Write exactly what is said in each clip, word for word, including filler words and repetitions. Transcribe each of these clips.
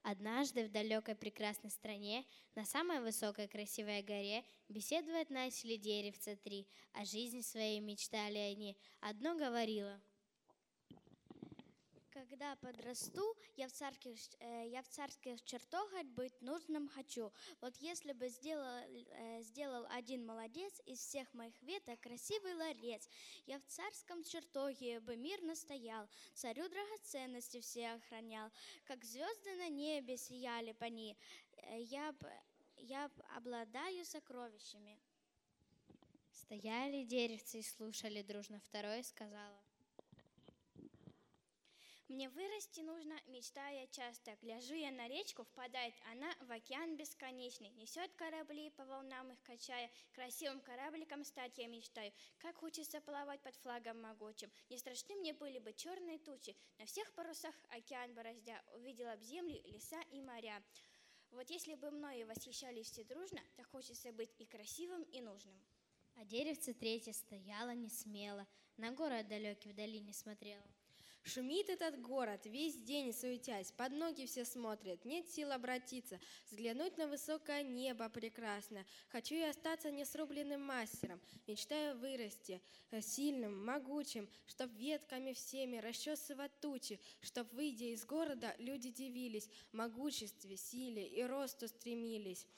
Однажды в далекой прекрасной стране, на самой высокой красивой горе, беседовать начали деревца три. О жизни своей мечтали они. Одно говорило: когда подрасту, я в царских, э, я в царских чертогах быть нужным хочу. Вот если бы сделал, э, сделал один молодец из всех моих веток красивый ларец, я в царском чертоге бы мирно стоял, царю драгоценности все охранял, как звезды на небе сияли б они, э, я, б, я б обладаю сокровищами. Стояли деревцы и слушали дружно. Второе сказала: мне вырасти нужно, мечтая часто. Гляжу я на речку, впадает она в океан бесконечный. Несет корабли, по волнам их качая. Красивым корабликом стать я мечтаю. Как хочется плавать под флагом могучим. Не страшны мне были бы черные тучи. На всех парусах океан бороздя, увидела б земли, леса и моря. Вот если бы мною восхищались все дружно, так хочется быть и красивым, и нужным. А деревце третье стояло не смело, на город далекий вдали не смотрело. Шумит этот город, весь день суетясь, под ноги все смотрят, нет сил обратиться, взглянуть на высокое небо прекрасное. Хочу я остаться несрубленным мастером, мечтаю вырасти сильным, могучим, чтоб ветками всеми расчесывать тучи, чтоб, выйдя из города, люди дивились, могуществе, силе и росту стремились.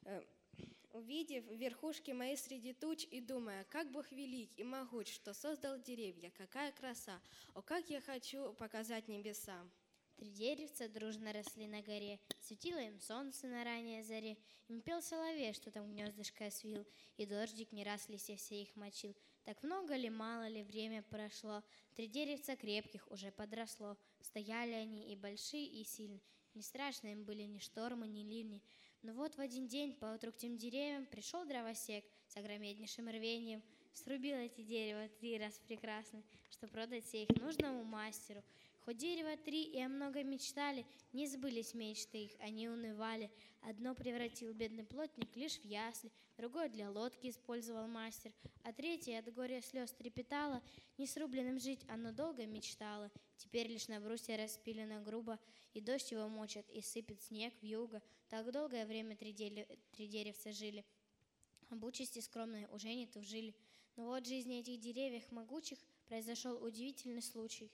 Увидев верхушки мои среди туч и думая, как Бог велик и могуч, что создал деревья, какая краса, о, как я хочу показать небесам. Три деревца дружно росли на горе, светило им солнце на ранней заре, им пел соловей, что там гнездышко свил, и дождик не раз в лисе все их мочил. Так много ли, мало ли время прошло, три деревца крепких уже подросло, стояли они и большие, и сильные, не страшно им были ни штормы, ни ливни. Но вот в один день поутру к тем деревьям пришел дровосек с огромнейшим рвением, срубил эти дерева три раз прекрасны, что продать все их нужному мастеру. Хоть дерева три и о многом мечтали, не сбылись мечты их, они унывали. Одно превратил бедный плотник лишь в ясли, другое для лодки использовал мастер, а третье от горя слез трепетало, не срубленным жить оно долго мечтало. Теперь лишь на брусья распилено грубо, и дождь его мочит, и сыпет снег вьюга. Так долгое время три, дерев... три деревца жили, об участи скромной уже не тужили. Но вот в жизни этих деревьев могучих произошел удивительный случай.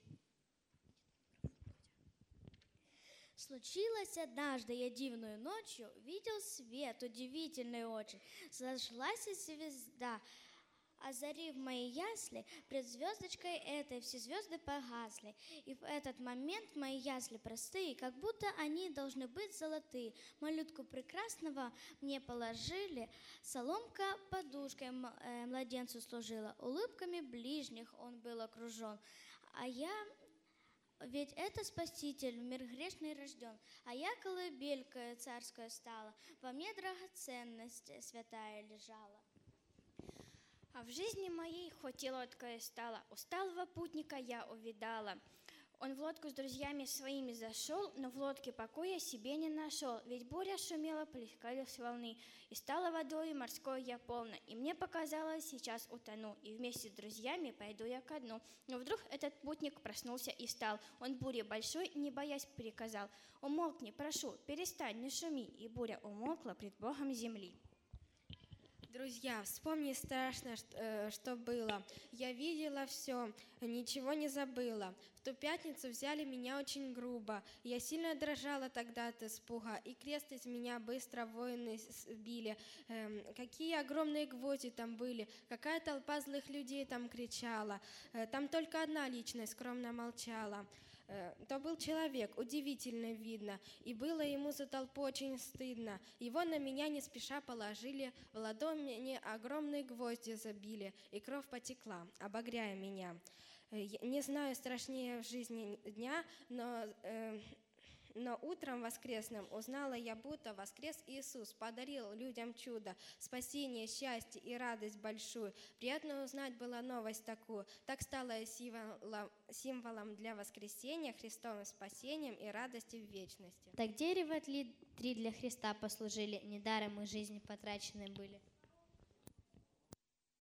Случилось однажды, я дивную ночью видел свет удивительный очень. Зажглась звезда, озарив мои ясли, пред звездочкой этой все звезды погасли. И в этот момент мои ясли простые, как будто они должны быть золотые. Малютку прекрасного мне положили, соломка подушкой младенцу служила, улыбками ближних он был окружен. А я... Ведь это Спаситель в мир грешный рожден, а я колыбелька царская стала, во мне драгоценность святая лежала. А в жизни моей хоть и лодкой стала, усталого путника я увидала. Он в лодку с друзьями своими зашел, но в лодке покоя себе не нашел, ведь буря шумела, плескались волны, и стала водой морской я полна, и мне показалось, сейчас утону, и вместе с друзьями пойду я ко дну. Но вдруг этот путник проснулся и встал, он буре большой, не боясь, приказал: умолкни, прошу, перестань, не шуми, и буря умолкла пред Богом земли. Друзья, вспомни страшно, что было. Я видела все, ничего не забыла. В ту пятницу взяли меня очень грубо. Я сильно дрожала тогда от испуга, и крест из меня быстро воины сбили. Эм, какие огромные гвозди там были, какая толпа злых людей там кричала. Э, там только одна личность скромно молчала. То был человек, удивительно видно, и было ему за толпу очень стыдно. Его на меня не спеша положили, в ладони огромные гвозди забили, и кровь потекла, обогряя меня. Не знаю страшнее в жизни дня, но... Э, Но утром воскресным узнала я, будто воскрес Иисус, подарил людям чудо, спасение, счастье и радость большую. Приятно узнать была новость такую. Так стала символом, символом для воскресения, Христовым спасением и радости в вечности. Так дерево три для Христа послужили, недаром мы жизни потрачены были.